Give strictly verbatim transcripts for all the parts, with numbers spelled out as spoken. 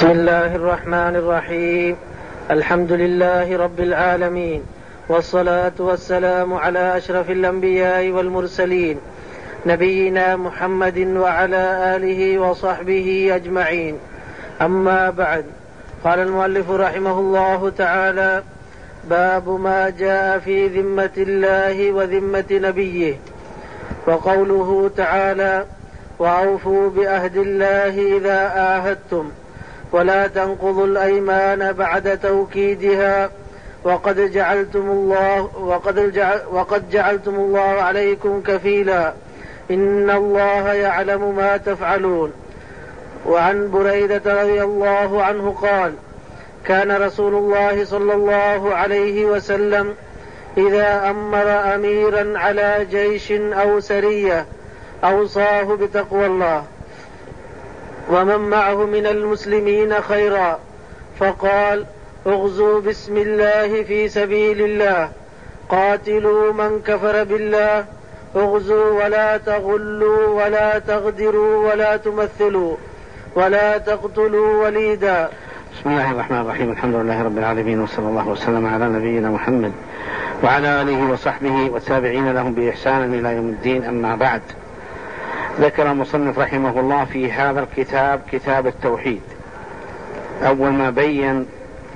بسم الله الرحمن الرحيم. الحمد لله رب العالمين، والصلاة والسلام على أشرف الأنبياء والمرسلين، نبينا محمد وعلى آله وصحبه أجمعين. أما بعد، قال المؤلف رحمه الله تعالى: باب ما جاء في ذمة الله وذمة نبيه. وقوله تعالى: وأوفوا بعهد الله إذا عاهدتم ولا تنقضوا الأيمان بعد توكيدها وقد جعلتم الله وقد جعل وقد جعلتم الله عليكم كفيلا إن الله يعلم ما تفعلون. وعن بريدة رضي الله عنه قال: كان رسول الله صلى الله عليه وسلم إذا أمر أميرا على جيش أو سرية أوصاه بتقوى الله ومن معه من المسلمين خيرا، فقال: اغزوا بسم الله في سبيل الله، قاتلوا من كفر بالله، اغزوا ولا تغلوا ولا تغدروا ولا تمثلوا ولا تقتلوا وليدا. بسم الله الرحمن الرحيم. الحمد لله رب العالمين، وصلى الله وسلم على نبينا محمد وعلى آله وصحبه والتابعين لهم بإحسان إلى يوم الدين. أما بعد، ذكر المصنف رحمه الله في هذا الكتاب كتاب التوحيد. أول ما بين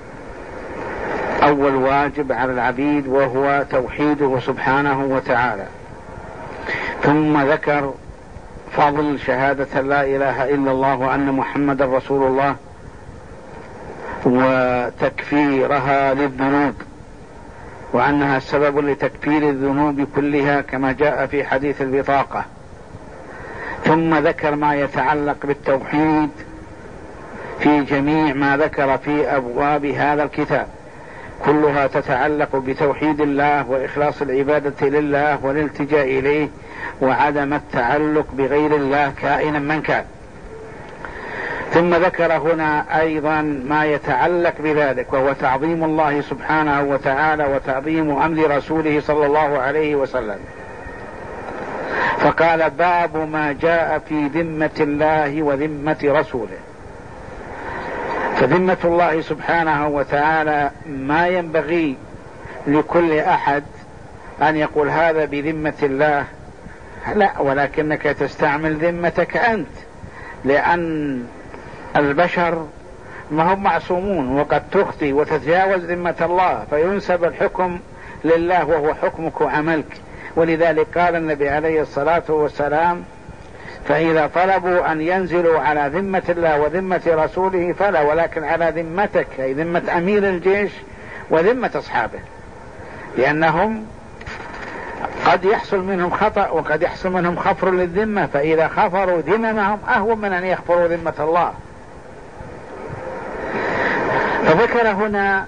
أول واجب على العبيد وهو توحيده سبحانه وتعالى، ثم ذكر فضل شهادة لا إله إلا الله وأن محمد رسول الله وتكفيرها للذنوب وأنها سبب لتكفير الذنوب كلها كما جاء في حديث البطاقة. ثم ذكر ما يتعلق بالتوحيد في جميع ما ذكر في أبواب هذا الكتاب، كلها تتعلق بتوحيد الله وإخلاص العبادة لله والالتجاء إليه وعدم التعلق بغير الله كائنا من كان. ثم ذكر هنا أيضا ما يتعلق بذلك وهو تعظيم الله سبحانه وتعالى وتعظيم أمر رسوله صلى الله عليه وسلم، فقال: باب ما جاء في ذمة الله وذمة رسوله. فذمة الله سبحانه وتعالى ما ينبغي لكل أحد أن يقول هذا بذمة الله، لا، ولكنك تستعمل ذمتك أنت، لأن البشر ما هم معصومون وقد تخطي وتتجاوز ذمة الله فينسب الحكم لله وهو حكمك وعملك. ولذلك قال النبي عليه الصلاة والسلام: فإذا طلبوا أن ينزلوا على ذمة الله وذمة رسوله فلا، ولكن على ذمتك، أي ذمة أمير الجيش وذمة أصحابه، لأنهم قد يحصل منهم خطأ وقد يحصل منهم خفر للذمة، فإذا خفروا ذممهم أهون من أن يخفروا ذمة الله. فذكر هنا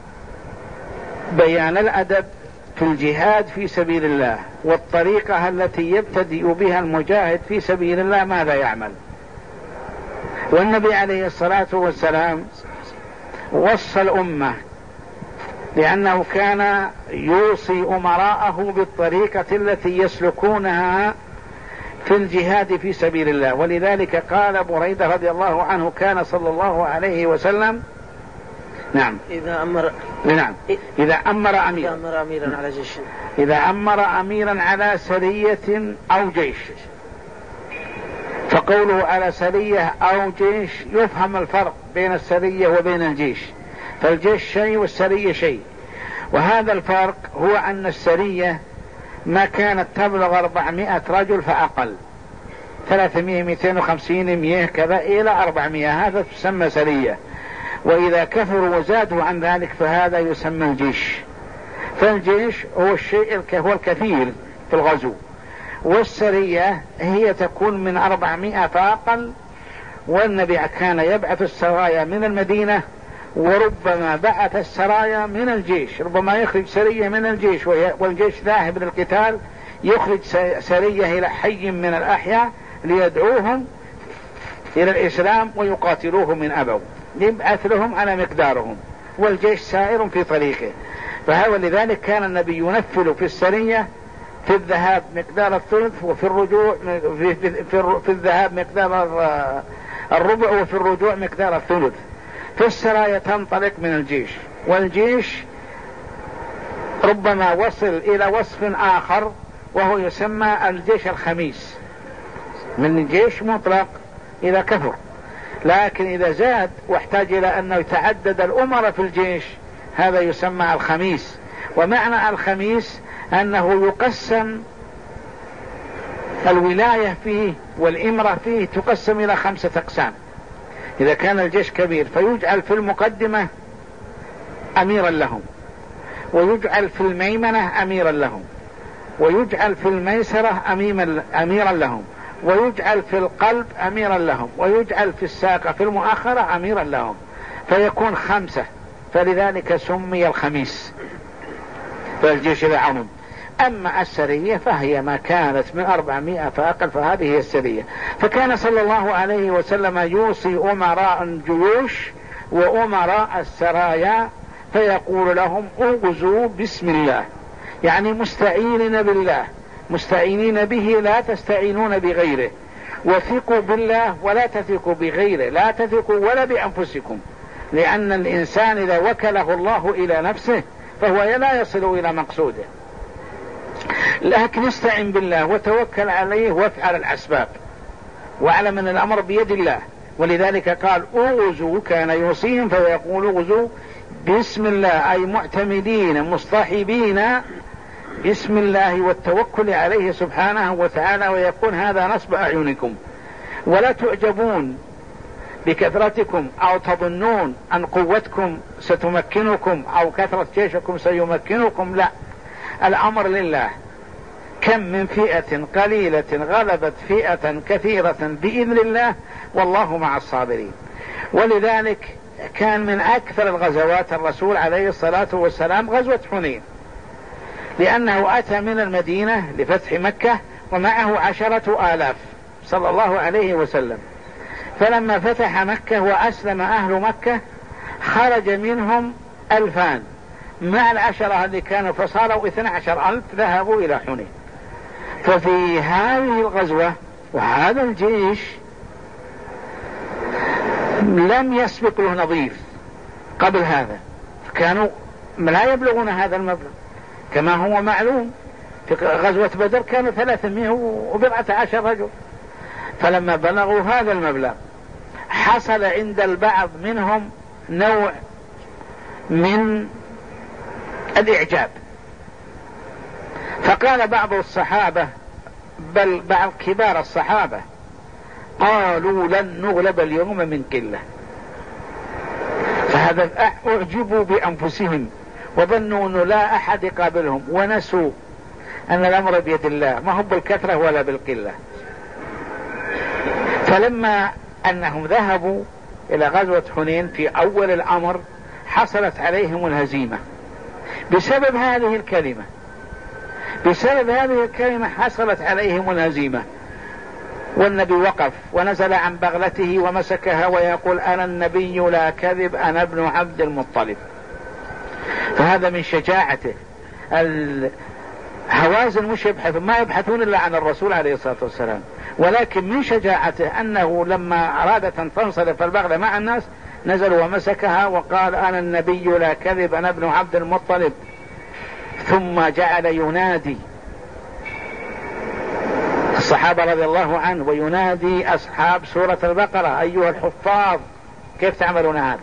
بيان الأدب في الجهاد في سبيل الله والطريقة التي يبتدئ بها المجاهد في سبيل الله ماذا يعمل. والنبي عليه الصلاة والسلام وصى الأمة لأنه كان يوصي أمراءه بالطريقة التي يسلكونها في الجهاد في سبيل الله. ولذلك قال بريدة رضي الله عنه: كان صلى الله عليه وسلم نعم إذا أمر نعم إذا أمر أميرا إذا أمر أميرا على جيش إذا أمر أميرا على سرية أو جيش. فقوله على سرية أو جيش يفهم الفرق بين السرية وبين الجيش، فالجيش شيء والسرية شيء. وهذا الفرق هو أن السرية ما كانت تبلغ أربعمائة رجل فأقل، ثلاثمائة مئتين وخمسين مئة كذا إلى أربعمائة، هذا تسمى سرية. وإذا كثروا وزادوا عن ذلك فهذا يسمى الجيش. فالجيش هو الشيء هو الكثير في الغزو، والسرية هي تكون من أربعمائة فأقل. والنبي كان يبعث السرايا من المدينة، وربما بعث السرايا من الجيش، ربما يخرج سرية من الجيش والجيش ذاهب للقتال، يخرج سرية إلى حي من الأحياء ليدعوهم إلى الإسلام ويقاتلوهم من أبوا، يبعث لهم على مقدارهم، والجيش سائر في طريقه. فهو لذلك كان النبي ينفل في السرية في الذهاب مقدار الثلث، وفي الرجوع في, في, في, في الذهاب مقدار الربع، وفي الرجوع مقدار الثلث. في السرايا تنطلق من الجيش، والجيش ربما وصل إلى وصف آخر وهو يسمى الجيش الخميس، من جيش مطلق إذا كثر، لكن إذا زاد واحتاج إلى أنه يتعدد الأمراء في الجيش هذا يسمى الخميس. ومعنى الخميس أنه يقسم الولاية فيه والإمرة فيه تقسم إلى خمسة أقسام. إذا كان الجيش كبير فيجعل في المقدمة أميرا لهم، ويجعل في الميمنة أميرا لهم، ويجعل في الميسرة أميرا لهم، ويجعل في القلب أميرا لهم، ويجعل في الساقة في المؤخرة أميرا لهم، فيكون خمسة، فلذلك سمي الخميس فالجيش العظيم. أما السرية فهي ما كانت من أربعمائة فأقل، فهذه هي السرية. فكان صلى الله عليه وسلم يوصي أمراء الجيوش وأمراء السرايا فيقول لهم اغزوا بسم الله، يعني مستعينين بالله، مستعينين به لا تستعينون بغيره، وثقوا بالله ولا تثقوا بغيره، لا تثقوا ولا بأنفسكم، لأن الإنسان إذا وكله الله إلى نفسه فهو لا يصل إلى مقصوده، لكن استعن بالله وتوكل عليه وافعل الأسباب واعلم أن الأمر بيد الله. ولذلك قال اغزوا، كان يوصيهم فيقول اغزوا بسم الله، أي معتمدين مصطحبين بسم الله والتوكل عليه سبحانه وتعالى، ويكون هذا نصب أعينكم، ولا تعجبون بكثرتكم أو تظنون أن قوتكم ستمكنكم أو كثرة جيشكم سيمكنكم، لا، الأمر لله. كم من فئة قليلة غلبت فئة كثيرة بإذن الله والله مع الصابرين. ولذلك كان من أكثر الغزوات الرسول عليه الصلاة والسلام غزوة حنين، لأنه أتى من المدينة لفتح مكة ومعه عشرة آلاف صلى الله عليه وسلم، فلما فتح مكة وأسلم أهل مكة خرج منهم ألفان مع العشرة اللي كانوا، فصاروا اثنى عشر ألف ذهبوا إلى حنين. ففي هذه الغزوة وهذا الجيش لم يسبق له نظيف قبل هذا، كانوا لا يبلغون هذا المبلغ كما هو معلوم. في غزوة بدر كانوا ثلاثمائة وبضعة عشر رجل، فلما بلغوا هذا المبلغ حصل عند البعض منهم نوع من الإعجاب، فقال بعض الصحابة بل بعض كبار الصحابة قالوا لن نغلب اليوم من قلة، فهذا أعجبوا بأنفسهم وظنوا أنه لا أحد يقابلهم، ونسوا أن الأمر بيد الله ما هو بالكثرة ولا بالقلة. فلما أنهم ذهبوا إلى غزوة حنين في أول الأمر حصلت عليهم الهزيمة بسبب هذه الكلمة، بسبب هذه الكلمة حصلت عليهم الهزيمة. والنبي وقف ونزل عن بغلته ومسكها ويقول أنا النبي لا كذب، أنا ابن عبد المطلب. فهذا من شجاعته. الهوازن مش يبحثون، ما يبحثون إلا عن الرسول عليه الصلاة والسلام، ولكن من شجاعته أنه لما أرادت أن تنصرف البغلة مع الناس نزل ومسكها وقال أنا النبي لا كذب، أنا ابن عبد المطلب. ثم جعل ينادي الصحابة رضي الله عنه وينادي أصحاب سورة البقرة أيها الحفاظ كيف تعملون هذا؟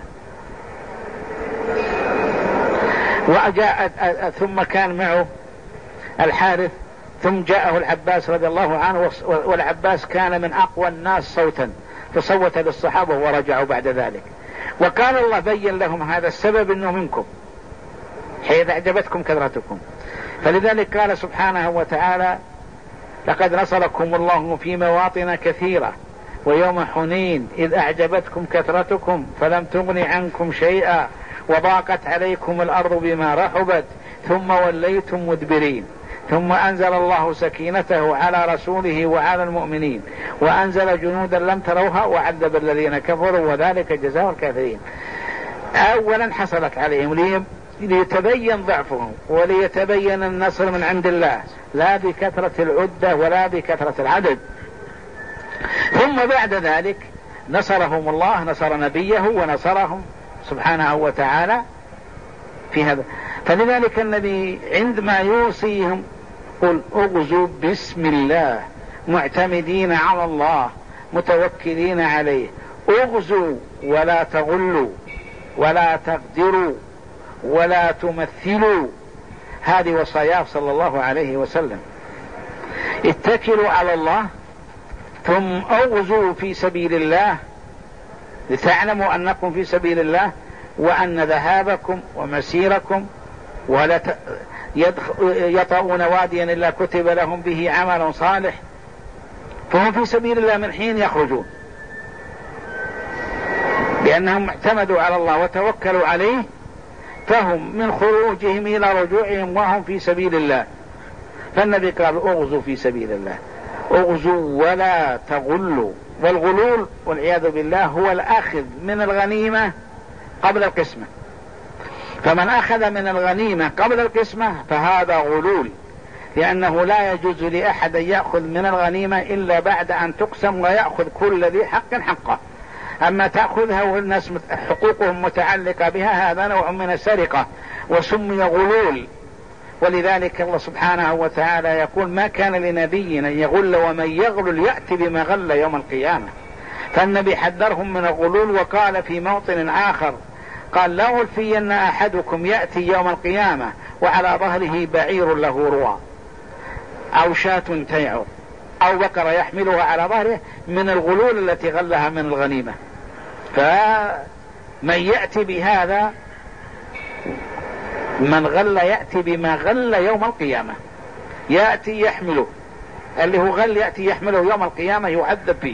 وجاء ثم كان معه الحارث، ثم جاءه العباس رضي الله عنه، والعباس كان من أقوى الناس صوتا، فصوت للصحابة ورجعوا بعد ذلك. وقال الله بين لهم هذا السبب انه منكم حيث اعجبتكم كثرتكم. فلذلك قال سبحانه وتعالى لقد نصركم الله في مواطن كثيرة ويوم حنين إذ أعجبتكم كثرتكم فلم تغن عنكم شيئا وضاقت عليكم الأرض بما رحبت ثم وليتم مدبرين ثم أنزل الله سكينته على رسوله وعلى المؤمنين وأنزل جنودا لم تروها وعذب الذين كفروا وذلك جزاء الكافرين. أولا حصلت عليهم ليتبين ضعفهم وليتبين النصر من عند الله لا بكثرة العدة ولا بكثرة العدد. ثم بعد ذلك نصرهم الله، نصر نبيه ونصرهم سبحانه وتعالى في هذا. فلذلك النبي عندما يوصيهم قل اغزوا بسم الله معتمدين على الله متوكلين عليه، اغزوا ولا تغلوا ولا تغدروا ولا تمثلوا، هذه وصاياه صلى الله عليه وسلم. اتكلوا على الله ثم اغزوا في سبيل الله لتعلموا انكم في سبيل الله، وان ذهابكم ومسيركم ولا يطؤون واديا الا كتب لهم به عمل صالح، فهم في سبيل الله من حين يخرجون، لأنهم اعتمدوا على الله وتوكلوا عليه، فهم من خروجهم إلى رجوعهم وهم في سبيل الله. فالنبي قال اغزوا في سبيل الله، اغزوا ولا تغلوا. والغلول والعياذ بالله هو الأخذ من الغنيمة قبل القسمة، فمن أخذ من الغنيمة قبل القسمة فهذا غلول، لأنه لا يجوز لأحد أن يأخذ من الغنيمة إلا بعد أن تقسم ويأخذ كل ذي حق حقه. أما تأخذها والناس حقوقهم متعلقة بها هذا نوع من السرقة وسمي غلول. ولذلك الله سبحانه وتعالى يقول ما كان لنبي أن يغل ومن يغلل يأتي بما غل يوم القيامة. فالنبي حذرهم من الغلول، وقال في موطن آخر قال لا ألفين أحدكم يأتي يوم القيامة وعلى ظهره بعير له روى أو شاة تيعر أو بقرة يحملها على ظهره من الغلول التي غلها من الغنيمة. فمن يأتي بهذا من غل يأتي بما غل يوم القيامة، يأتي يحمله، اللي هو غل يأتي يحمله يوم القيامة يعذب فيه.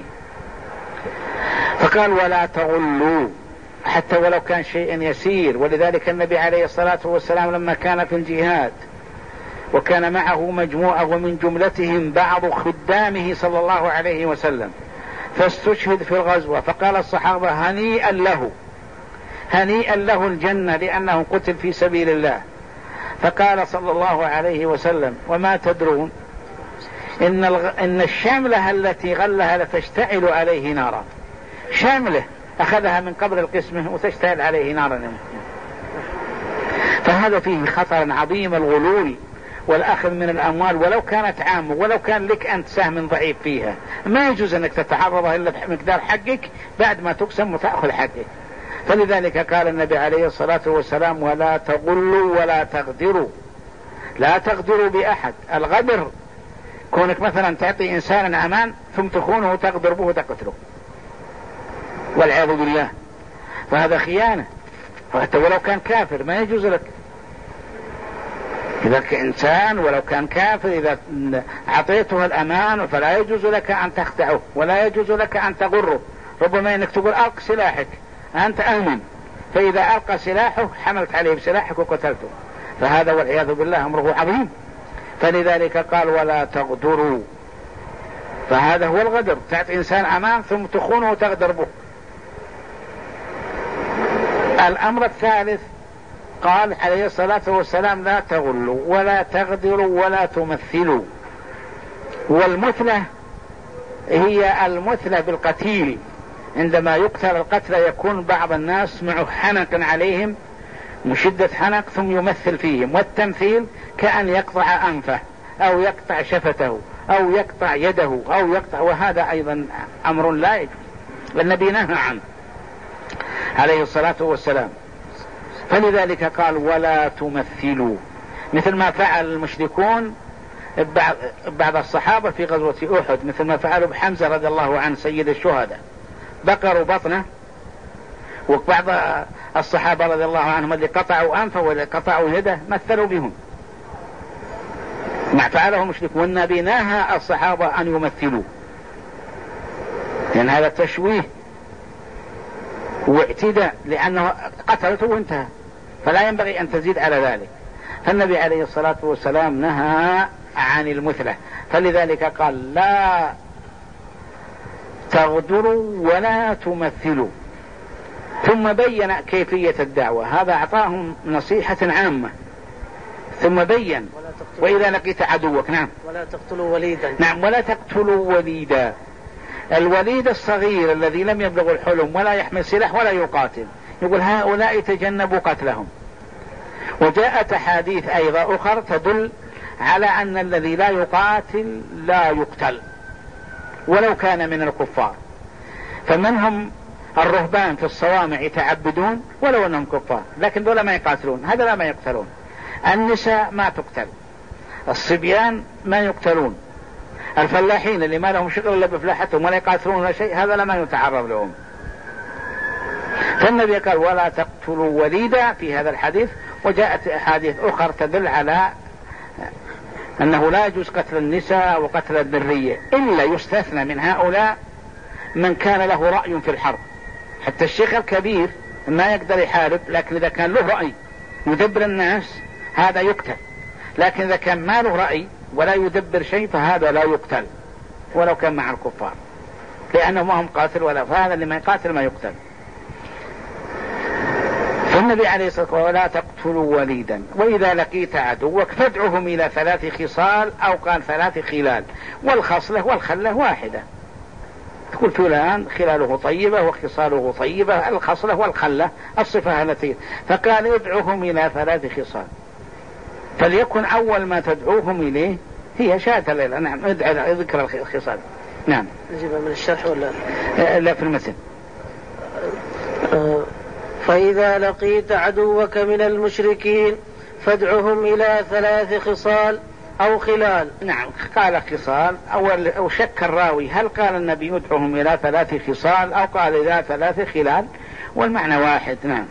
فقال ولا تغلوا حتى ولو كان شيء يسير. ولذلك النبي عليه الصلاة والسلام لما كان في الجهاد وكان معه مجموعة ومن جملتهم بعض خدامه صلى الله عليه وسلم فاستشهد في الغزوة، فقال الصحابة هنيئا له هنيئا له الجنة لأنه قتل في سبيل الله. فقال صلى الله عليه وسلم وما تدرون إن, الغ... إن الشاملة التي غلها لتشتعل عليه نارا. شاملة أخذها من قبل القسمة وتشتعل عليه نارا. فهذا فيه خطر عظيم الغلول والأخذ من الأموال ولو كانت عامة، ولو كان لك أنت سهم ضعيف فيها ما يجوز أنك تتعرضها إلا بمقدار حقك بعد ما تقسم وتأخذ حقك. فلذلك قال النبي عليه الصلاة والسلام ولا تغلوا ولا تغدروا. لا تغدروا بأحد. الغدر كونك مثلا تعطي إنسانا أمان ثم تخونه وتغدر به وتقتله والعياذ بالله، فهذا خيانة، حتى ولو كان كافر ما يجوز لك. إذا كإنسان ولو كان كافر إذا أعطيته الأمان فلا يجوز لك أن تخدعه ولا يجوز لك أن تغره. ربما أنك تقول ألق سلاحك أنت أمن، فإذا ألقى سلاحه حملت عليه بسلاحك وقتلته، فهذا والعياذ بالله أمره عظيم. فلذلك قال ولا تغدروا، فهذا هو الغدر، تعطي إنسان أمان ثم تخونه وتغدر به. الأمر الثالث قال عليه الصلاة والسلام لا تغلوا ولا تغدروا ولا تمثلوا. والمثلة هي المثلة بالقتيل، عندما يقتل القتل يكون بعض الناس معه حنق عليهم مشدة حنق ثم يمثل فيهم، والتمثيل كأن يقطع أنفه أو يقطع شفته أو يقطع يده أو يقطع، وهذا أيضا أمر لا يجوز، والنبي نهى عنه عليه الصلاة والسلام. فلذلك قال ولا تمثلوا، مثل ما فعل المشركون بعض الصحابة في غزوة أحد، مثل ما فعلوا بحمزة رضي الله عنه سيد الشهداء، بقروا بطنه. وبعض الصحابة رضي الله عنهم اللي قطعوا أنفه واللي قطعوا يده مثلوا بهم ما فعله المشركون، والنبي نهى الصحابة أن يمثلوا، لأن هذا تشويه واعتداء، لأنه قتلته وانتهى، فلا ينبغي أن تزيد على ذلك. فالنبي عليه الصلاة والسلام نهى عن المثلة، فلذلك قال لا تغدروا ولا تمثلوا. ثم بين كيفية الدعوة، هذا أعطاهم نصيحة عامة، ثم بين وإذا لقيت عدوك نعم ولا تقتلوا وليدا نعم ولا تقتلوا وليدا. الوليد الصغير الذي لم يبلغ الحلم ولا يحمل سلاح ولا يقاتل، يقول هؤلاء تجنبوا قتلهم. وجاءت أحاديث أيضا أخرى تدل على أن الذي لا يقاتل لا يقتل ولو كان من الكفار. فمنهم الرهبان في الصوامع يتعبدون ولو أنهم كفار، لكن دول ما يقاتلون، هذا لا ما يقتلون. النساء ما تقتل، الصبيان ما يقتلون، الفلاحين اللي ما لهم شغل إلا بفلاحتهم ولا يقاتلون ولا شيء، هذا لما يتعرض لهم. فالنبي قال ولا تقتلوا وليدا في هذا الحديث. وجاءت أحاديث أخرى تدل على أنه لا يجوز قتل النساء وقتل الذرية، إلا يستثنى من هؤلاء من كان له رأي في الحرب. حتى الشيخ الكبير ما يقدر يحارب، لكن إذا كان له رأي يدبر الناس هذا يقتل. لكن إذا كان ما له رأي ولا يدبر شيء فهذا لا يقتل ولو كان مع الكفار، لأنه ما هم قاتل ولا، فهذا اللي ما يقاتل ما يقتل. فالنبي عليه الصلاة والسلام ولا تقتلوا وليدا وإذا لقيت عدوك فادعهم إلى ثلاث خصال، أو قال ثلاث خلال، والخصلة والخلة واحدة. تقول فلان خلاله طيبة وخصاله طيبة، الخصلة والخلة الصفة التي، فقال ادعوهم إلى ثلاث خصال، فليكن أول ما تدعوهم إليه هي شاة الليلة. نعم، ادعى ذكر الخصال. نعم. نجيبها من الشرح ولا لا في المتن. أه فإذا لقيت عدوك من المشركين فادعهم إلى ثلاث خصال أو خلال. نعم، قال خصال أول، أو شك الراوي هل قال النبي يدعوهم إلى ثلاث خصال أو قال إلى ثلاث خلال، والمعنى واحد. نعم.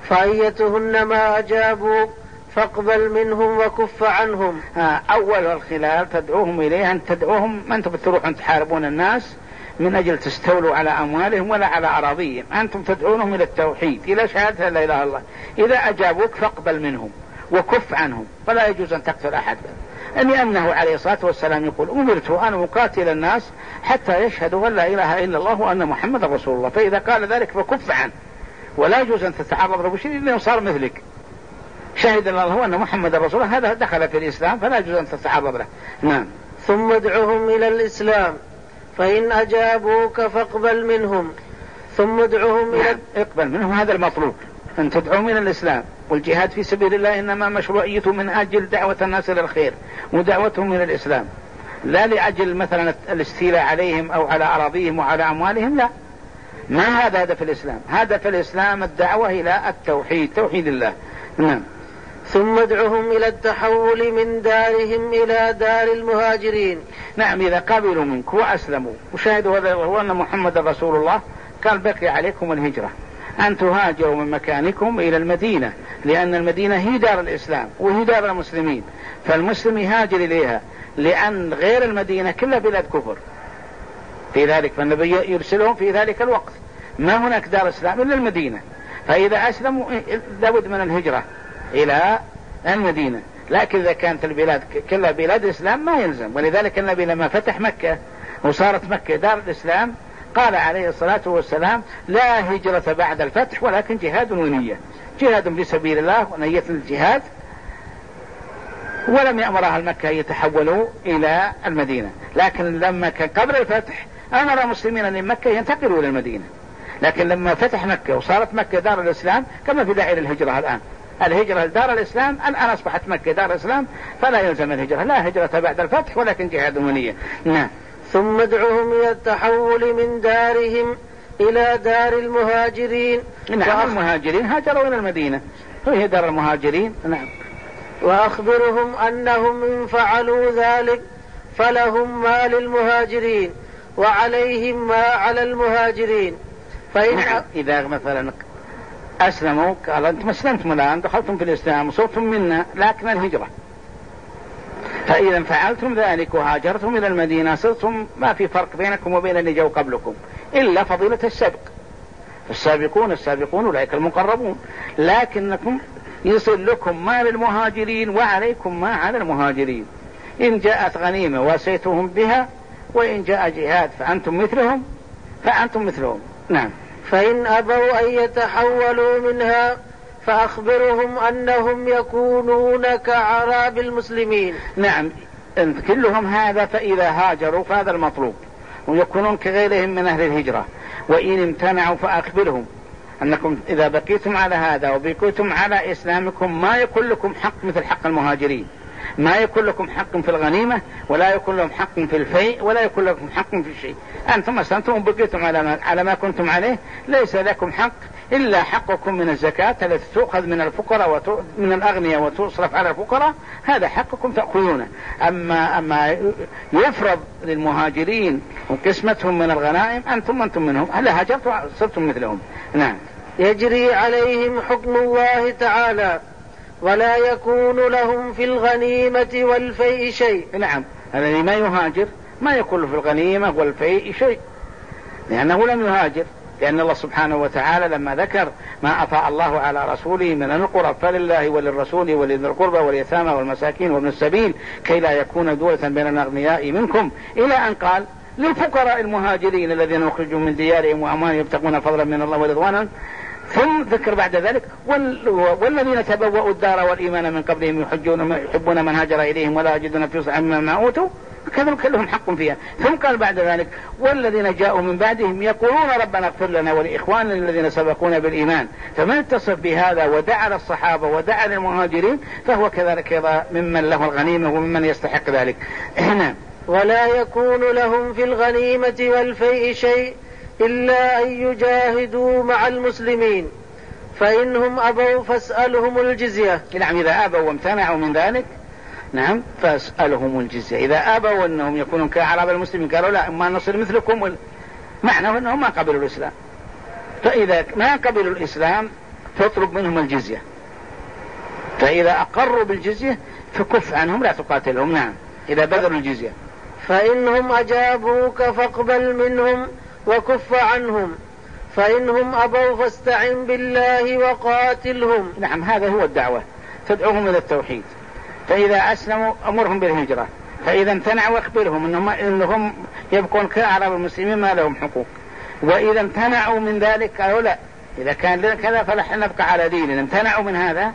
فأيتهن ما أجابوا فاقبل منهم وكف عنهم. أول الخلال تدعوهم إليه، أن تدعوهم ما أنتم بتروحون تحاربون الناس من أجل تستولوا على أموالهم ولا على أراضيهم، أنتم تدعونهم إلى التوحيد، إلى شهادة لا إله إلا الله. إذا أجابوك فاقبل منهم وكف عنهم، فلا يجوز أن تقتل أحد، لأنه عليه الصلاة والسلام يقول أمرت أن أقاتل الناس حتى يشهدوا أن لا إله إلا الله وأن محمد رسول الله، فإذا قال ذلك فكف عنه، ولا يجوز أن تتعرض لبشر إلا صار مثلك شهد الله وأن محمد رسول الله، هذا دخل في الإسلام فلا يجوز أن تتعرض له. نعم. ثم ادعهم إلى الإسلام فإن أجابوك فاقبل منهم، ثم ادعهم إلى اقبل منهم، هذا المطلوب، أن تدعوهم إلى الإسلام. والجهاد في سبيل الله إنما مشروعيته من أجل دعوة الناس إلى الخير ودعوتهم إلى الإسلام، لا لأجل مثلا الاستيلاء عليهم أو على أراضيهم وعلى أموالهم، لا، ما هذا هدف الإسلام. هدف الإسلام الدعوة إلى التوحيد، توحيد الله. نعم. ثم ادعهم إلى التحول من دارهم إلى دار المهاجرين. نعم، إذا قبلوا منك وأسلموا وشاهدوا أن محمد رسول الله، قال بقي عليكم الهجرة، أن تهاجروا من مكانكم إلى المدينة، لأن المدينة هي دار الإسلام وهي دار المسلمين، فالمسلم يهاجر إليها، لأن غير المدينة كلها بلاد كفر في ذلك، فالنبي يرسلهم في ذلك الوقت، ما هناك دار إسلام إلا المدينة، فإذا أسلموا لابد من الهجرة إلى المدينة. لكن إذا كانت البلاد كلها بلاد إسلام ما يلزم. ولذلك النبي لما فتح مكة وصارت مكة دار الإسلام قال عليه الصلاة والسلام لا هجرة بعد الفتح ولكن جهاد ونية، جهاد في سبيل الله ونية الجهاد. ولم يأمر أهل مكة يتحولوا إلى المدينة، لكن لما كان قبل الفتح أمر المسلمين أن مكة ينتقلوا إلى المدينة، لكن لما فتح مكة وصارت مكة دار الإسلام كما في داعي للهجرة الآن، الهجرة لدار الإسلام، الآن أصبحت مكة دار الإسلام فلا يلزم الهجرة، لا هجرة بعد الفتح ولكن جهاد ونية. نعم. ثم ادعوهم إلى التحول من دارهم إلى دار المهاجرين. نعم، المهاجرين هاجروا إلى المدينة وهي دار المهاجرين. نعم. وأخبرهم أنهم إن فعلوا ذلك فلهم ما للمهاجرين وعليهم ما على المهاجرين. فإن نعم. إذا مثلا أسلموا قال أنتم أسلمتم الآن دخلتم في الإسلام وصرتم منا، لكن الهجرة، فإذا فعلتم ذلك وهاجرتم إلى المدينة صرتم ما في فرق بينكم وبين اللي جو قبلكم إلا فضيلة السبق، السابقون السابقون أولئك المقربون، لكنكم يصل لكم ما للمهاجرين وعليكم ما على المهاجرين. إن جاءت غنيمة واسيتهم بها، وإن جاء جهاد فأنتم مثلهم فأنتم مثلهم. نعم. فإن أبوا أن يتحولوا منها فأخبرهم أنهم يكونون كعراب المسلمين. نعم، كلهم هذا، فإذا هاجروا فهذا المطلوب، ويكونون كغيرهم من أهل الهجرة. وإن امتنعوا فأخبرهم أنكم إذا بقيتم على هذا وبقيتم على إسلامكم ما يكون لكم حق مثل حق المهاجرين، ما يكون لكم حق في الغنيمة ولا يكون لكم حق في الفيء ولا يكون لكم حق في الشيء. أنتم أسلمتم وبقيتم على ما, على ما كنتم عليه، ليس لكم حق إلا حقكم من الزكاة التي تؤخذ من الفقراء من الأغنياء وتصرف على الفقراء، هذا حقكم تأخذونه. أما, أما يفرض للمهاجرين وقسمتهم من الغنائم أنتم أنتم منهم، هل هاجرتم صرتم مثلهم. نعم. يجري عليهم حكم الله تعالى ولا يكون لهم في الغنيمة والفيء شيء. نعم، الذي ما يهاجر ما يكون في الغنيمة والفيء شيء لأنه لم يهاجر، لأن الله سبحانه وتعالى لما ذكر ما أفاء الله على رسوله من القرى فلله وللرسول ولذي القربى واليتامى والمساكين وابن السبيل كي لا يكون دولة بين الأغنياء منكم، إلى أن قال للفقراء المهاجرين الذين أخرجوا من ديارهم وأموالهم يبتغون فضلا من الله ورضوانا، ثم ذكر بعد ذلك والذين تبوأوا الدار والإيمان من قبلهم يحجون يحبون من هاجر إليهم ولا يجدون في وسعهم مما أوتوا كذلك لهم حق فيها. ثم قال بعد ذلك والذين جاءوا من بعدهم يقولون ربنا اغفر لنا ولإخواننا الذين سبقونا بالإيمان. فمن اتصف بهذا ودعا للصحابة ودعا للمهاجرين فهو كذلك ممن له الغنيمة وممن يستحق ذلك. هنا ولا يكون لهم في الغنيمة والفيء شيء إلا أن يجاهدوا مع المسلمين، فإنهم أبوا فاسألهم الجزية. نعم، إذا أبوا وامتنعوا من ذلك نعم فاسألهم الجزية. إذا أبوا أنهم يكونون كأعراب المسلمين قالوا لا ما نصير مثلكم، معناه أنهم ما قبلوا الإسلام. فإذا ما قبلوا الإسلام تطلب منهم الجزية، فإذا أقروا بالجزية فكف عنهم لا تقاتلهم. نعم، إذا بذلوا الجزية. فإنهم أجابوك فاقبل منهم وكف عنهم، فإنهم أبوا فاستعن بالله وقاتلهم. نعم، هذا هو الدعوة، تدعوهم إلى التوحيد. فإذا أسلموا أمرهم بالهجرة، فإذا امتنعوا أخبرهم إنهم, إنهم يبقون كأعراب المسلمين ما لهم حقوق. وإذا امتنعوا من ذلك قالوا لا، إذا كان لنا كذا فنحن نبقى على ديننا. امتنعوا من هذا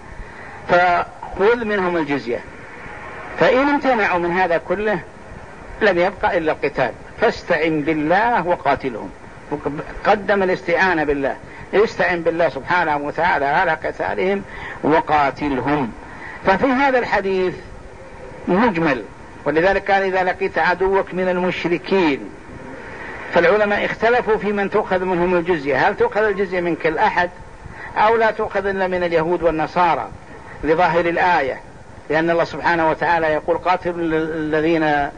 فخذ منهم الجزية. فإن امتنعوا من هذا كله لم يبقى إلا القتال، فاستعن بالله وقاتلهم. قدم الاستعانة بالله، استعن بالله سبحانه وتعالى على قتالهم وقاتلهم. ففي هذا الحديث مجمل، ولذلك قال إذا لقيت عدوك من المشركين. فالعلماء اختلفوا في من تؤخذ منهم الجزية، هل تؤخذ الجزية من كل أحد أو لا تؤخذ إلا من اليهود والنصارى لظاهر الآية، لأن الله سبحانه وتعالى يقول قاتل الذين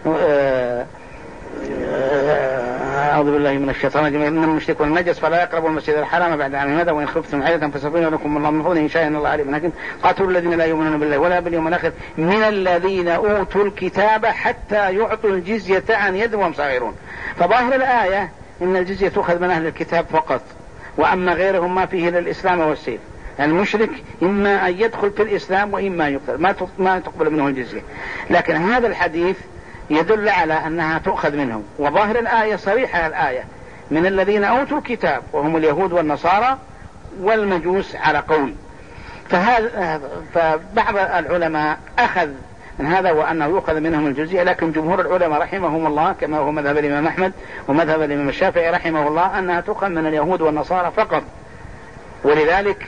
أعوذ بالله من الشيطان الرجيم إن المشركون النجس فلا يقربوا المسجد الحرام بعد عام هذا وإن خفتم عيلة فسوف لكم الله من فضله إن شاء الله عليم. لكن قاتلوا الذين لا يؤمنون بالله ولا باليوم الآخر من الذين أوتوا الكتاب حتى يعطوا الجزية عن يد وهم صاغرون. فظاهر الآية إن الجزية تؤخذ من أهل الكتاب فقط، وأما غيرهم ما فيه للإسلام والسيف. المشرك إما أن يدخل في الإسلام وإما يقتل، ما ما تقبل منه الجزية. لكن هذا الحديث يدل على أنها تؤخذ منهم، وظاهر الآية صريحة الآية من الذين أوتوا الكتاب وهم اليهود والنصارى والمجوس على قول. فهذا فبعض العلماء أخذ من هذا وأنه يؤخذ منهم الجزية، لكن جمهور العلماء رحمهم الله كما هو مذهب الإمام أحمد ومذهب الإمام الشافعي رحمه الله أنها تؤخذ من اليهود والنصارى فقط. ولذلك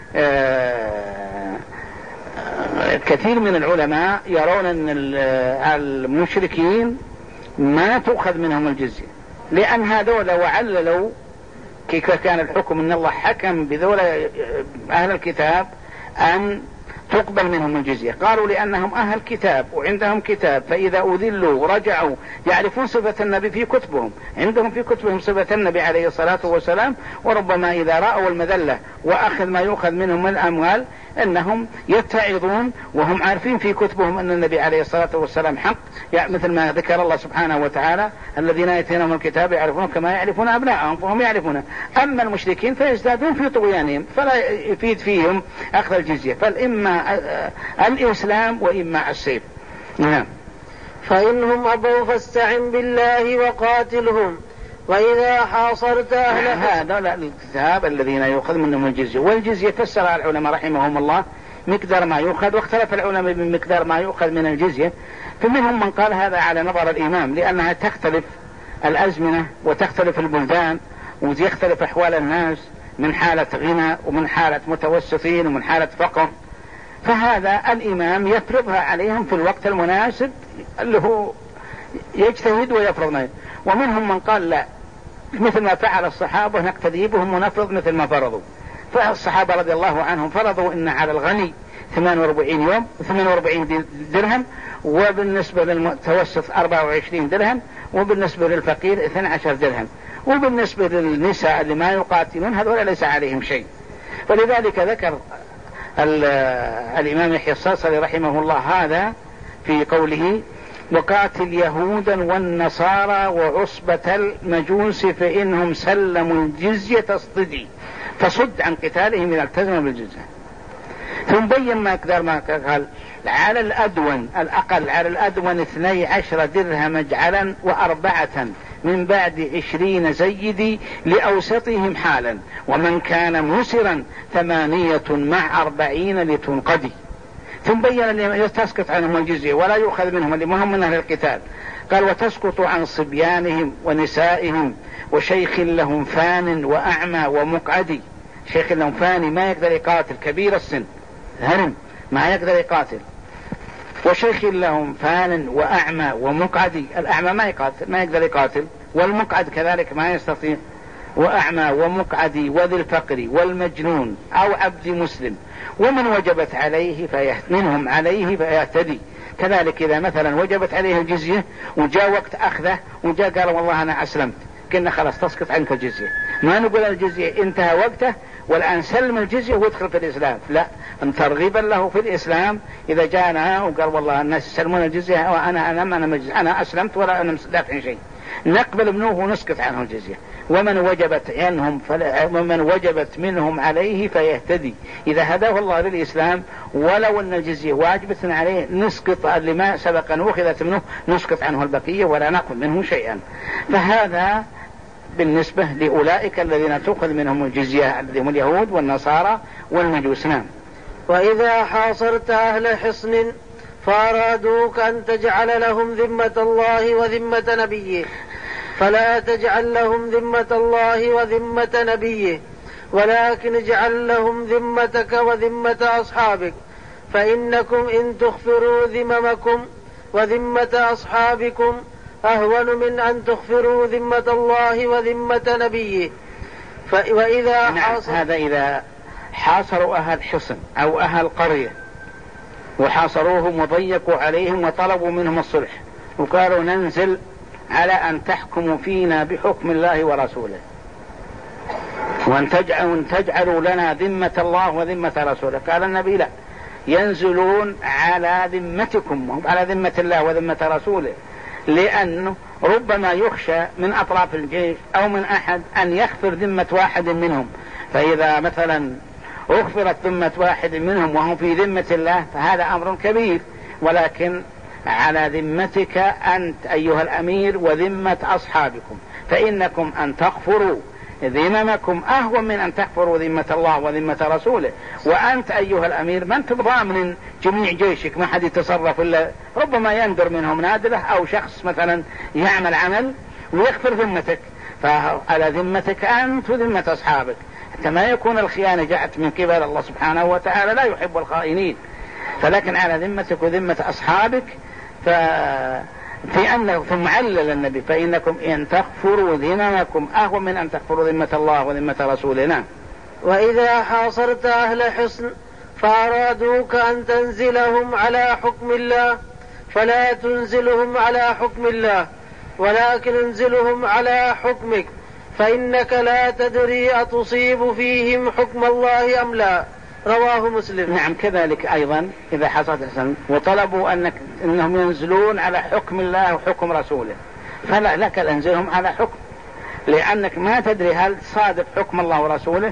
آه كثير من العلماء يرون أن المشركين ما تؤخذ منهم الجزية، لأن هذول وعللوا كيف كان الحكم أن الله حكم بذول أهل الكتاب أن تقبل منهم الجزية. قالوا لأنهم أهل كتاب وعندهم كتاب، فإذا أذلوا ورجعوا يعرفون صفة النبي في كتبهم، عندهم في كتبهم صفة النبي عليه الصلاة والسلام، وربما إذا رأوا المذلة وأخذ ما يؤخذ منهم من الأموال أنهم يتعظون وهم عارفين في كتبهم أن النبي عليه الصلاة والسلام حق، يعني مثل ما ذكر الله سبحانه وتعالى الذين يأتينهم الكتاب يعرفون كما يعرفون أبناءهم فهم يعرفون. أما المشركين فيزدادون في طغيانهم فلا يفيد فيهم أخذ الجزية، فالإما الإسلام وإما السيف. نعم. فإنهم أبوا فاستعن بالله وقاتلهم وإذا حاصرت أهل هذا الكتاب الذين يؤخذ منهم الجزية. والجزية فسر العلماء رحمهم الله مقدار ما يؤخذ، واختلف العلماء من مقدار ما يؤخذ من الجزية. فمنهم من قال هذا على نظر الإمام، لأنها تختلف الأزمنة وتختلف البلدان ويختلف أحوال الناس، من حالة غنى ومن حالة متوسطين ومن حالة فقر، فهذا الإمام يفرضها عليهم في الوقت المناسب اللي هو يجتهد ويفرض. ومنهم من قال لا، مثل ما فعل الصحابة نقتدي بهم ونفرض مثل ما فرضوا. فالصحابة رضي الله عنهم فرضوا إن على الغني ثمانية وأربعين يوم ثمانية وأربعين درهم، وبالنسبة للمتوسط أربعة وعشرين درهم، وبالنسبة للفقير اثني عشر درهم، وبالنسبة للنساء اللي ما يقاتلون هذول ليس عليهم شيء. ولذلك ذكر الإمام يحيى الصلصلي رحمه الله هذا في قوله: وقاتل يهودا والنصارى وعصبة المجوس فإنهم سلموا الجزية اصطدي، فصد عن قتالهم إذا التزموا بالجزية. ثم بين ما أقدر ما قال على الأدون الأقل على الأدون اثني عشر درهم اجعلا وأربعة من بعد عشرين زيدي لأوسطهم حالا، ومن كان مسرا ثمانية مع أربعين لتنقدي. ثم بين اللي تسقط عنهم الجزية ولا يؤخذ منهم اللي مهم من أهل القتال، قال: وتسقط عن صبيانهم ونسائهم وشيخ لهم فان وأعمى ومقعدي. شيخ لهم فاني ما يقدر يقاتل، كبير السن هرم ما يقدر يقاتل، وشيخ لهم فان وأعمى ومقعدي. الأعمى ما يقاتل ما يقدر يقاتل، والمقعد كذلك ما يستطيع. وأعمى ومقعدي وذي الفقر والمجنون أو عبد مسلم، ومن وجبت عليه فيهت منهم عليه فيهتدي. كذلك إذا مثلا وجبت عليه الجزية وجاء وقت أخذه وجاء قال: والله أنا أسلمت، كنا خلاص تسقط عنك الجزية. ما نقول الجزية انتهى وقته والآن سلم الجزية ويدخل في الإسلام، لا، ترغيبا له في الإسلام. إذا جاءنا وقال: والله الناس يسلمون الجزية وأنا أنا أنا, مجز... أنا أسلمت ولا أنا دافع شيء، نقبل منه ونسقط عنه الجزية. ومن وجبت عنهم فلا... ومن وجبت منهم عليه فيهتدي. إذا هداه الله للإسلام ولو أن الجزية واجبة عليه نسقط اللي ما سبق أن أخذت منه، نسقط عنه البقية ولا نأخذ منه شيئا. فهذا بالنسبة لأولئك الذين تأخذ منهم الجزية الذين هم اليهود والنصارى والمجوس. نعم. وإذا حاصرت أهل حصن فأرادوك أن تجعل لهم ذمة الله وذمة نبيه فلا تجعل لهم ذمة الله وذمة نبيه، ولكن اجعل لهم ذمتك وذمة أصحابك، فإنكم إن تغفروا ذممكم وذمة أصحابكم أهون من أن تغفروا ذمة الله وذمة نبيه. وإذا حاصر هذا إذا حاصروا أهل حصن أو أهل قرية وحاصروهم وضيقوا عليهم وطلبوا منهم الصلح وقالوا: ننزل على أن تحكموا فينا بحكم الله ورسوله وأن تجعلوا لنا ذمة الله وذمة رسوله. قال النبي: لا، ينزلون على ذمتكم على ذمة الله وذمة رسوله، لأنه ربما يخشى من أطراف الجيش أو من أحد أن يغفر ذمة واحد منهم، فإذا مثلا أغفرت ذمة واحد منهم وهم في ذمة الله فهذا أمر كبير. ولكن على ذمتك أنت أيها الأمير وذمة أصحابكم، فإنكم أن تغفروا ذممكم أهون من أن تغفروا ذمة الله وذمة رسوله. وأنت أيها الأمير ما أنت ضامن جميع جيشك، ما حد يتصرف إلا ربما يندر منهم نادلة أو شخص مثلا يعمل عمل ويغفر ذمتك، فعلى ذمتك أنت وذمة أصحابك حتى ما يكون الخيانة جاءت من قبل الله سبحانه وتعالى، لا يحب الخائنين. فلكن على ذمتك وذمة أصحابك. ف في أنه ثم علل النبي: فإنكم إن تغفروا ذممكم أهون من أن تغفروا ذمة الله وذمة رسوله. نعم. وإذا حاصرت أهل حصن فأرادوك أن تنزلهم على حكم الله فلا تنزلهم على حكم الله، ولكن انزلهم على حكمك، فإنك لا تدري أتصيب فيهم حكم الله أم لا. رواه مسلم. نعم. كذلك أيضا إذا حصلت حسن وطلبوا أنك إنهم ينزلون على حكم الله وحكم رسوله، فلا لك أنزلهم على حكم، لأنك ما تدري هل صادق حكم الله ورسوله.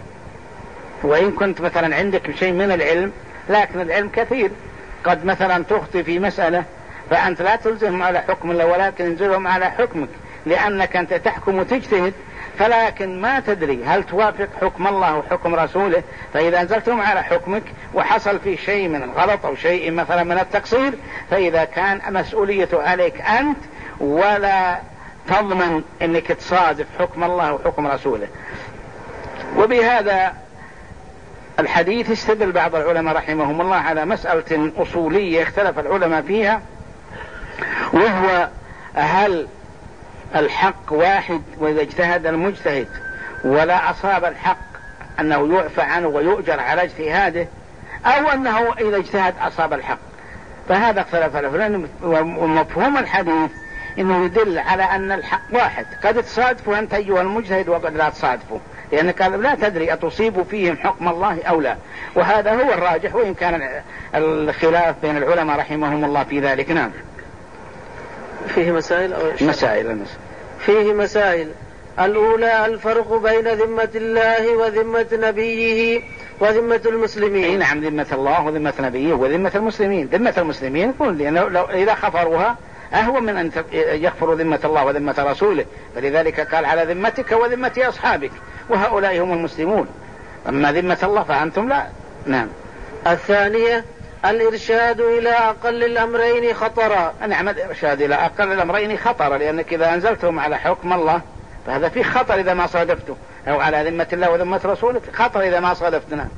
وإن كنت مثلا عندك شيء من العلم، لكن العلم كثير، قد مثلا تخطي في مسألة فأنت لا تلزمهم على حكم الله ولكن انزلهم على حكمك، لأنك أنت تحكم وتجتهد، فلكن ما تدري هل توافق حكم الله وحكم رسوله. فإذا انزلتهم على حكمك وحصل في شيء من الغلط أو شيء مثلا من التقصير، فإذا كان مسؤولية عليك أنت ولا تضمن أنك تصادف حكم الله وحكم رسوله. وبهذا الحديث استدل بعض العلماء رحمهم الله على مسألة أصولية اختلف العلماء فيها، وهو هل الحق واحد وإذا اجتهد المجتهد ولا أصاب الحق أنه يعفى عنه ويؤجر على اجتهاده، أو أنه إذا اجتهد أصاب الحق. فهذا اختلف العلماء. ومفهوم الحديث إنه يدل على أن الحق واحد، قد تصادفه أنت أيها المجتهد وقد لا تصادفه، لأنك لا تدري أتصيب فيهم حكم الله أو لا. وهذا هو الراجح، وإن كان الخلاف بين العلماء رحمهم الله في ذلك. نعم. فيه مسائل أو مسائل المسائل. فيه مسائل. الأولى الفرق بين ذمة الله وذمة نبيه وذمة المسلمين. أي نعم، ذمة الله وذمة نبيه وذمة المسلمين. ذمة المسلمين يقول لأنه لو إذا خفروها أهون من أن يغفروا ذمة الله وذمة رسوله، فلذلك قال على ذمتك وذمة أصحابك، وهؤلاء هم المسلمون. أما ذمة الله فأنتم لا. نعم. الثانية الإرشاد إلى أقل الأمرين خطرا. نعم، الإرشاد إلى أقل الأمرين خطرا، لأنك إذا أنزلتهم على حكم الله فهذا فيه خطر إذا ما صادفته، أو على ذمة الله وذمة رسوله خطر إذا ما صادفتنا.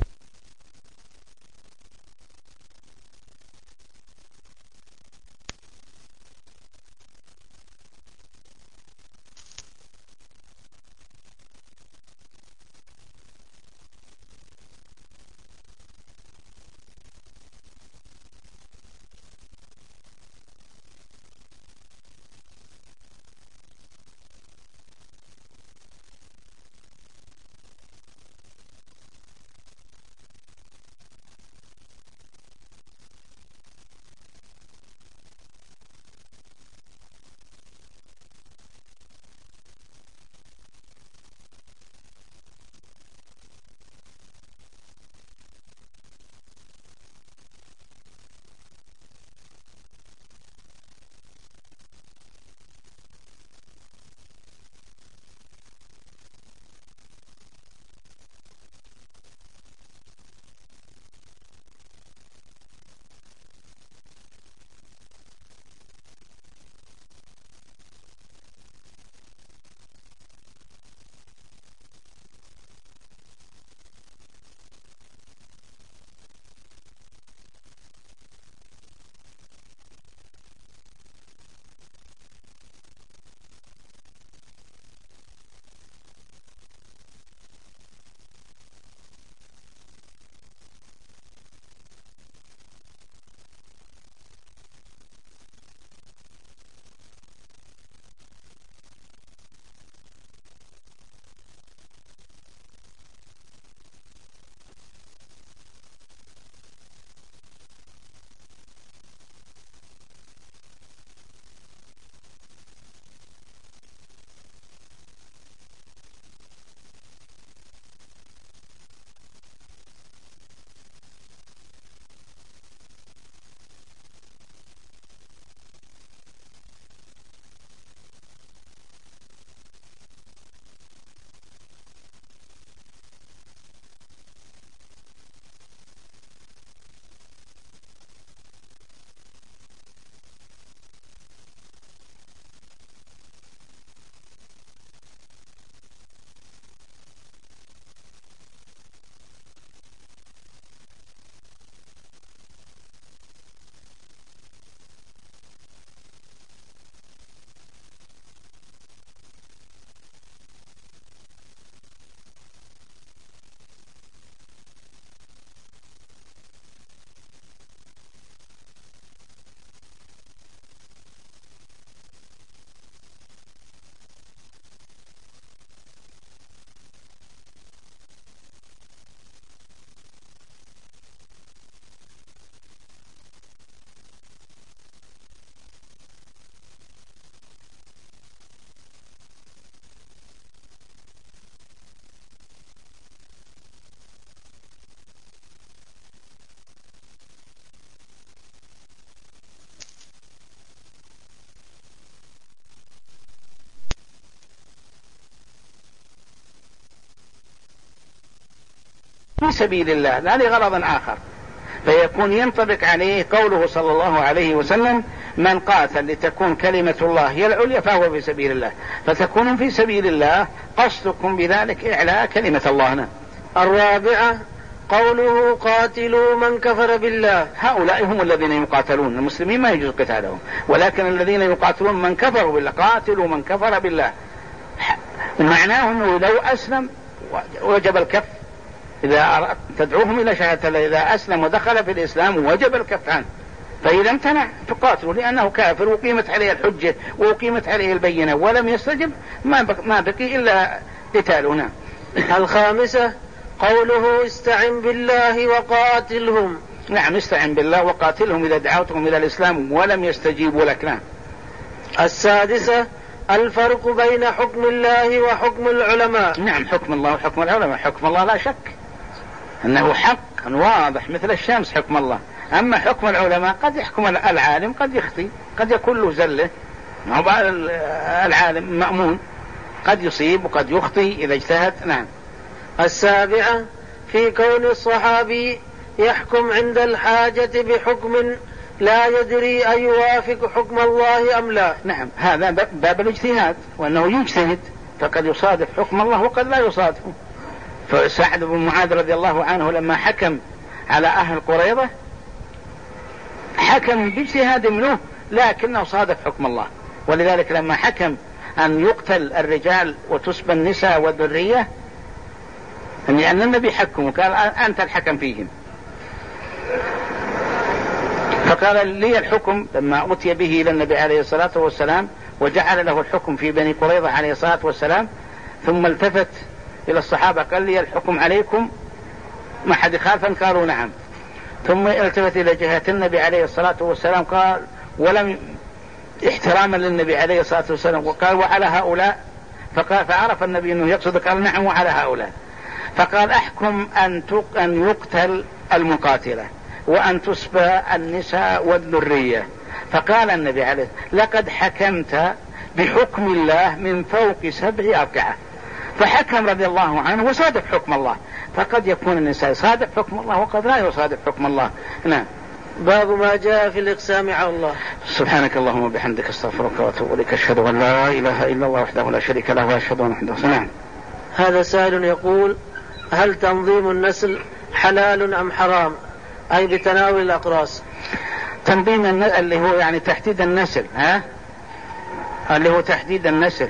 في سبيل الله لا لغرض آخر، فيكون ينطبق عليه قوله صلى الله عليه وسلم: من قاتل لتكون كلمة الله هي العليا فهو في سبيل الله، فتكون في سبيل الله قصدكم بذلك إعلاء كلمة الله. الرابعة قوله قاتلوا من كفر بالله. هؤلاء هم الذين يقاتلون، المسلمين ما يجوز قتالهم، ولكن الذين يقاتلون من كفروا بالله. قاتلوا من كفر بالله معناه أنه لو أسلم وجب الكف، إذا تدعوهم إلى شهادة الله إذا أسلم ودخل في الإسلام وجب الكف عنه، فإذا امتنع تقاتلوا لأنه كافر وقيمت عليه الحجة وقيمت عليه البينة ولم يستجب ما بقي, ما بقي إلا قتالنا. الخامسة قوله استعن بالله وقاتلهم. نعم استعن بالله وقاتلهم إذا دعوتهم إلى الإسلام ولم يستجيبوا لك. نعم. السادسة الفرق بين حكم الله وحكم العلماء. نعم حكم الله وحكم العلماء. حكم الله لا شك أنه حق واضح مثل الشمس حكم الله، أما حكم العلماء قد يحكم العالم قد يخطي، قد يكون له زلة، العالم مأمون قد يصيب وقد يخطي إذا اجتهد. نعم. السابعة في كون الصحابي يحكم عند الحاجة بحكم لا يدري أن يوافق حكم الله أم لا. نعم هذا باب الاجتهاد، وأنه يجتهد فقد يصادف حكم الله وقد لا يصادفه. فسعد بن معاذ رضي الله عنه لما حكم على أهل قريظة حكم باجتهاد منه لكنه صادف حكم الله، ولذلك لما حكم أن يقتل الرجال وتسبى النساء والذرية لأن النبي حكم وقال أنت الحكم فيهم، فقال لي الحكم لما أتي به إلى النبي عليه الصلاة والسلام وجعل له الحكم في بني قريظة عليه الصلاة والسلام، ثم التفت إلى الصحابة قال لي الحكم عليكم ما حد خالفا قالوا نعم، ثم التفت إلى جهة النبي عليه الصلاة والسلام قال ولم احتراما للنبي عليه الصلاة والسلام وقال وعلى هؤلاء، فقال فعرف النبي أنه يقصد قال نعم وعلى هؤلاء، فقال أحكم أن أن يقتل المقاتلة وأن تسبى النساء والذرية، فقال النبي عليه لقد حكمت بحكم الله من فوق سبع أركعة، فحكم رضي الله عنه وصادف حكم الله، فقد يكون الإنسان صادف حكم الله وقد لا يصادف حكم الله. نعم. باب ما جاء في الإقسام على الله. سبحانك اللهم وبحمدك استغفرك واتوب اليك، اشهد ان لا اله الا الله وحده لا شريك له واشهد ان محمدا رسول الله. هذا سائل يقول هل تنظيم النسل حلال ام حرام، اي بتناول الاقراص؟ تنظيم اللي هو يعني تحديد النسل، ها اللي هو تحديد النسل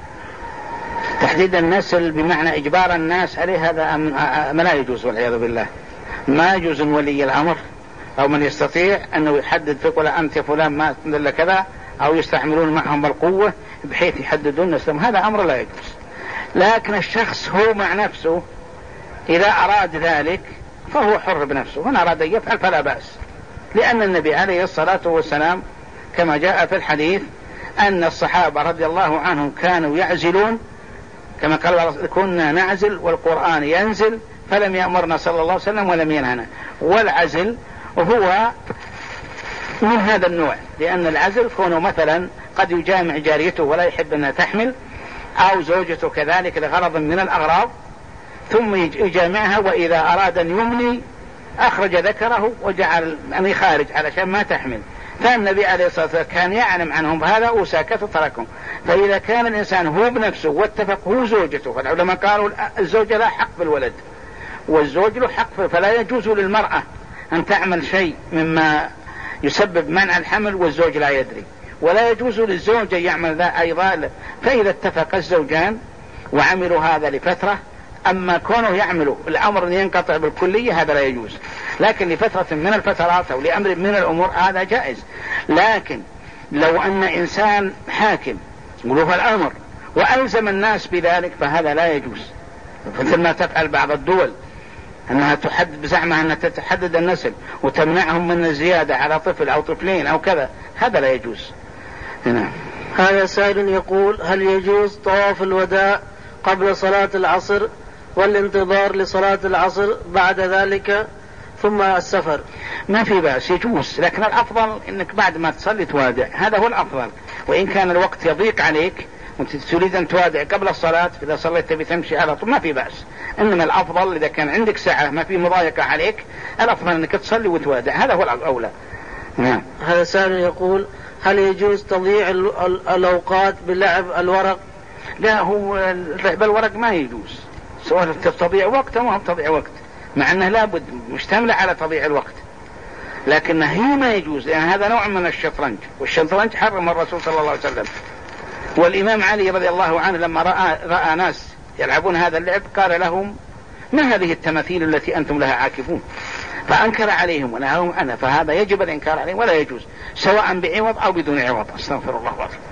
تحديد النسل بمعنى اجبار الناس عليه، هذا ما لا يجوز والعياذ بالله. ما يجوز ولي الامر او من يستطيع انه يحدد فيقول انت فلان ما الا كذا، او يستعملون معهم بالقوه بحيث يحددون نسلهم، هذا امر لا يجوز. لكن الشخص هو مع نفسه اذا اراد ذلك فهو حر بنفسه، من اراد ان يفعل فلا باس، لان النبي عليه الصلاه والسلام كما جاء في الحديث ان الصحابه رضي الله عنهم كانوا يعزلون كما قال كنا نعزل والقرآن ينزل، فلم يأمرنا صلى الله عليه وسلم ولم ينهنا. والعزل وهو من هذا النوع، لأن العزل كونه مثلا قد يجامع جاريته ولا يحب أنها تحمل، أو زوجته كذلك لغرض من الأغراض ثم يجامعها، وإذا أراد أن يمني أخرج ذكره وجعل أن خارج علشان ما تحمل، فالنبي عليه الصلاة والسلام كان يعلم عنهم هذا وساكت وتركهم. فإذا كان الإنسان هو بنفسه واتفق هو زوجته، فالعلماء قالوا الزوجة لا حق بالولد والزوج له حق، فلا يجوز للمرأة أن تعمل شيء مما يسبب منع الحمل والزوج لا يدري، ولا يجوز للزوج أن يعمل ذا أيضا. فإذا اتفق الزوجان وعملوا هذا لفترة، أما كونه يعملوا الأمر أن ينقطع بالكلية هذا لا يجوز، لكن لفترة من الفترات أو لأمر من الأمور هذا جائز. لكن لو أن إنسان حاكم له الأمر وألزم الناس بذلك فهذا لا يجوز، مثل ما تفعل بعض الدول أنها تحدد بزعمها أنها تحدد النسل وتمنعهم من الزيادة على طفل أو طفلين أو كذا، هذا لا يجوز. هنا. هذا سائل يقول هل يجوز طواف الوداع قبل صلاة العصر والانتظار لصلاة العصر بعد ذلك ثم السفر؟ ما في بأس يجوز، لكن الأفضل أنك بعد ما تصلي توادع، هذا هو الأفضل. وإن كان الوقت يضيق عليك وتريد أن توادع قبل الصلاة إذا صليت تبي تمشي على طول ما في بأس، إنما الأفضل إذا كان عندك ساعة ما في مضايقة عليك الأفضل أنك تصلي وتوادع، هذا هو الأولى. نعم. هذا سائل يقول هل يجوز تضييع الأوقات بلعب الورق؟ لا، هو لعب الورق ما يجوز، سواء تضيع وقت أو ما تضيع وقت، مع أنه لابد مشتملة على تضييع الوقت، لكن هي ما يجوز، لأن يعني هذا نوع من الشطرنج، والشطرنج حرم الرسول صلى الله عليه وسلم. والإمام علي رضي الله عنه لما رأى, رأى ناس يلعبون هذا اللعب قال لهم: ما هذه التماثيل التي أنتم لها عاكفون؟ فأنكر عليهم ونهاهم عنها، فهذا يجب الإنكار عليهم ولا يجوز، سواء بعوض أو بدون عوض. استغفر الله العظيم.